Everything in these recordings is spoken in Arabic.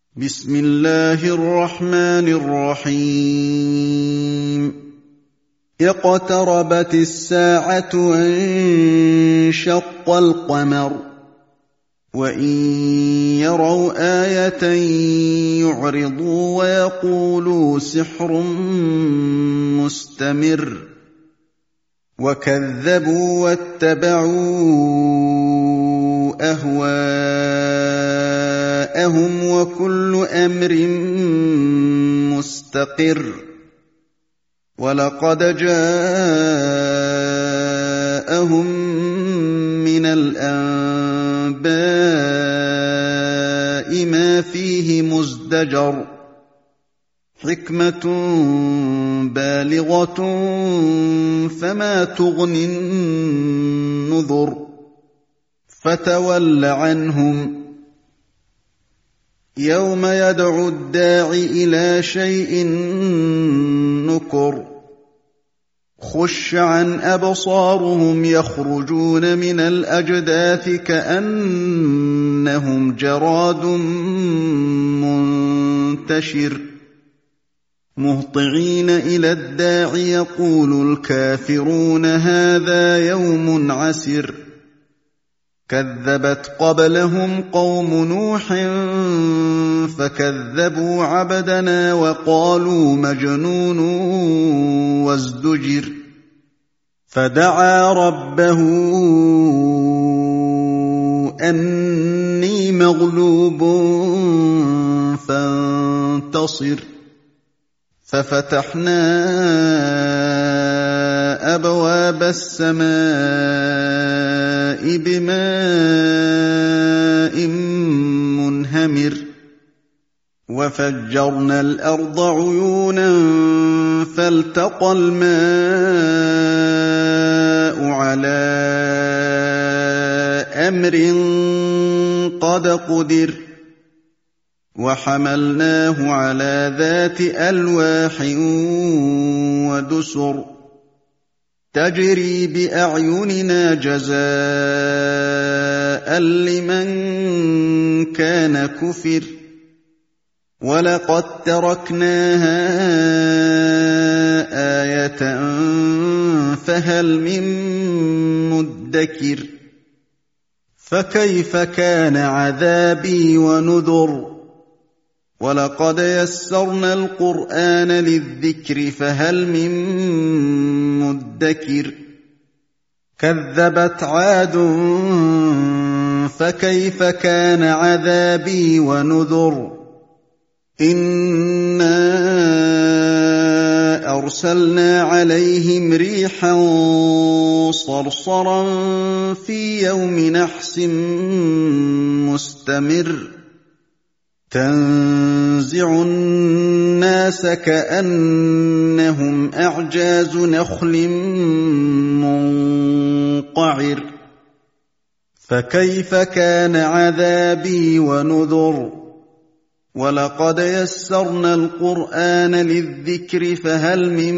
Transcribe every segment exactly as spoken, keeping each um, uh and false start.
بسم الله الرحمن الرحيم اقتربت الساعة وانشق القمر وإن يروا آية يعرضوا ويقولوا سحر مستمر وكذبوا واتبعوا أهواءهم وكل أمر مستقر ولقد جاءهم من الأنباء ما فيه مزدجر حكمة بالغة فما تغني النذر فتول عنهم يوم يدعو الداع إلى شيء نكر خش عن أبصارهم يخرجون من الأجداث كأنهم جراد منتشر مهطعين إلى الداع يقول الكافرون هذا يوم عسر كذبت قبلهم قوم نوح فكذبوا عبدنا وقالوا مجنون وازدجر فدعا ربه أني مغلوب فانتصر ففتحنا أبواب السماء بماء منهمر وفجرنا الأرض عيونا فالتقى الماء على أمر قد قدر وحملناه على ذات ألواح ودسر تجري بأعيننا جزاء لمن كان كفر ولقد تركناها آية فهل من مدكر فكيف كان عذابي ونذر ولقد يسرنا القرآن للذكر فهل من مدكر كذبت عاد فكيف كان عذابي ونذر إنا أرسلنا عليهم ريحا صرصرا في يوم نحس مستمر تنزع الناس كأنهم أعجاز نخل منقعر فكيف كان عذابي ونذر ولقد يسرنا القرآن للذكر فهل من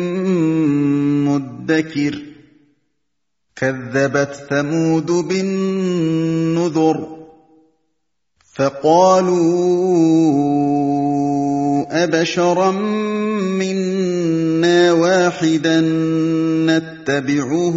مدكر كذبت ثمود بالنذر فقالوا أبشرا منا واحدا نتبعه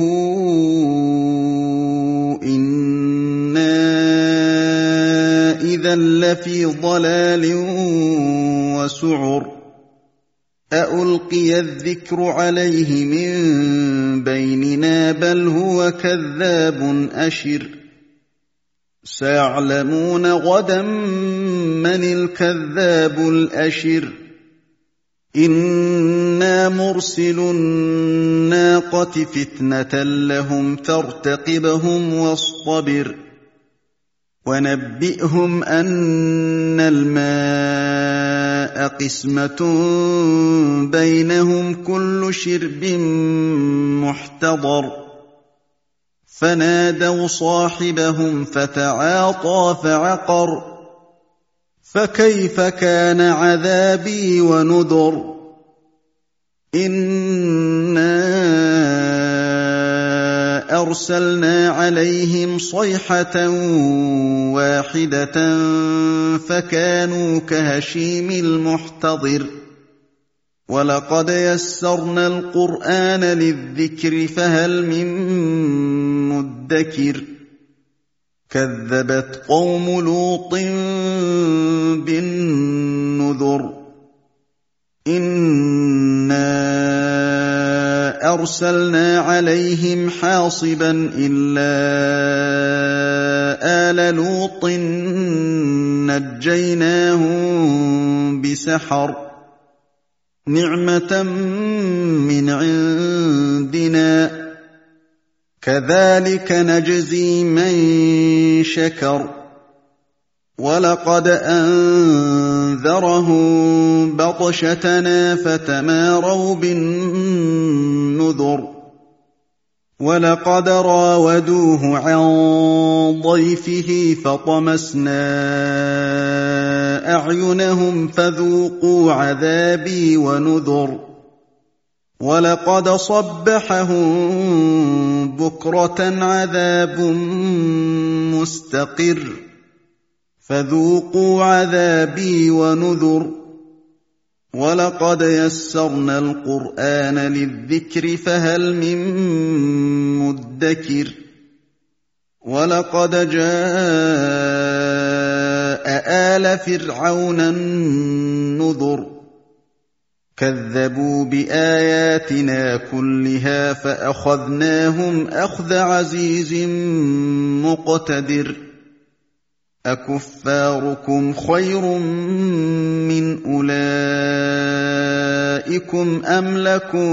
إنا إذا لفي ضلال وسعر أألقي الذكر عليه من بيننا بل هو كذاب أشر سيعلمون غدا من الكذاب الأشر إنا مرسل الناقة فتنة لهم فارتقبهم واصطبر ونبئهم أن الماء قسمة بينهم كل شرب محتضر فنادوا صاحبهم فتعاطى فعقر فكيف كان عذابي ونذر إنا أَرْسَلْنَا عَلَيْهِمْ صَيْحَةً وَاحِدَةً فَكَانُوا كَهَشِيمِ الْمُحْتَظِرِ وَلَقَدْ يَسَّرْنَا الْقُرْآنَ لِلذِّكْرِ فَهَلْ مِن مُّدَّكِرٍ كَذَّبَتْ قَوْمُ لُوطٍ بِالنُّذُرِ إِنَّا أَرْسَلْنَا عَلَيْهِمْ حَاصِبًا إِلَّا آلَ لُوطٍ نَجَّيْنَاهُم بِسَحَرٍ نِعْمَةً مِّنْ عِندِنَا ۚ كَذَٰلِكَ نَجْزِي مَن شَكَرَ وَلَقَدْ أَنذَرَهُم بَطْشَتَنَا فَتَمَارَوْا بِالنُّذُرِ وَلَقَدْ رَاوَدُوهُ عَن ضَيْفِهِ فَطَمَسْنَا أَعْيُنَهُمْ فَذُوقُوا عَذَابِي وَنُذُرِ وَلَقَدْ صَبَّحَهُم بُكْرَةً عَذَابٌ مُّسْتَقِرٌّ فَذُوقُوا عَذَابِي وَنُذُرِ وَلَقَدْ يَسَّرْنَا الْقُرْآنَ لِلذِّكْرِ فَهَلْ مِن مُّدَّكِرٍ وَلَقَدْ جَاءَ آلَ فِرْعَوْنَ النُّذُرُ كَذَّبُوا بِآيَاتِنَا كُلِّهَا فَأَخَذْنَاهُمْ أَخْذَ عَزِيزٍ مُّقْتَدِرٍ أَكُفَّارُكُمْ خَيْرٌ مِّنْ أُولَٰئِكُمْ أَمْ لَكُم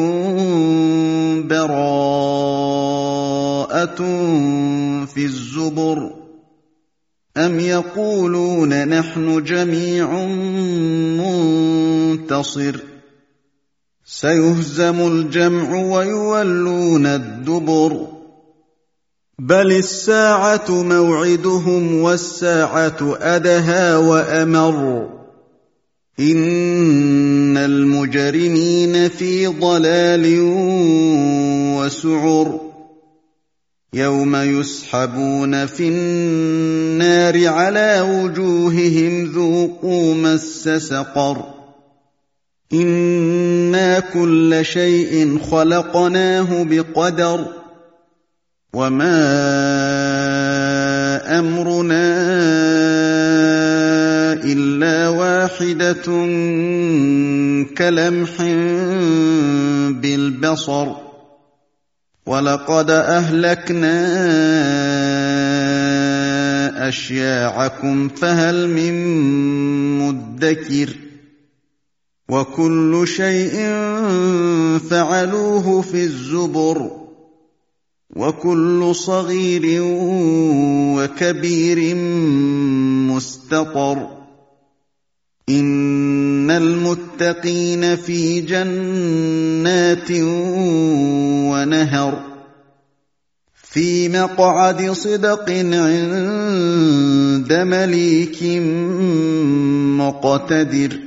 بَرَاءَةٌ فِي الزُّبُرِ أَمْ يَقُولُونَ نَحْنُ جَمِيعٌ مُّنتَصِرٌ سَيُهْزَمُ الْجَمْعُ وَيُوَلُّونَ الدُّبُرَ بَلِ السَّاعَةُ مَوْعِدُهُمْ وَالسَّاعَةُ أَدْهَىٰ وَأَمَرُّ إِنَّ الْمُجْرِمِينَ فِي ضَلَالٍ وَسُعُرٍ يَوْمَ يُسْحَبُونَ فِي النَّارِ عَلَىٰ وُجُوهِهِمْ ذُوقُوا مَسَّ سَقَرَ إِنَّا كُلَّ شَيْءٍ خَلَقْنَاهُ بِقَدَرٍ وَمَا أَمْرُنَا إِلَّا وَاحِدَةٌ كَلَمْحٍ بِالْبَصَرِ وَلَقَدْ أَهْلَكْنَا أَشْيَاعَكُمْ فَهَلْ مِن مُّدَّكِرٍ وَكُلُّ شَيْءٍ فَعَلُوهُ فِي الزُّبُرِ وَكُلُّ صَغِيرٍ وَكَبِيرٍ مُّسْتَطَرٍ إِنَّ الْمُتَّقِينَ فِي جَنَّاتٍ وَنَهَرٍ فِي مَقْعَدِ صِدْقٍ عِندَ مَلِيكٍ مُّقْتَدِرٍ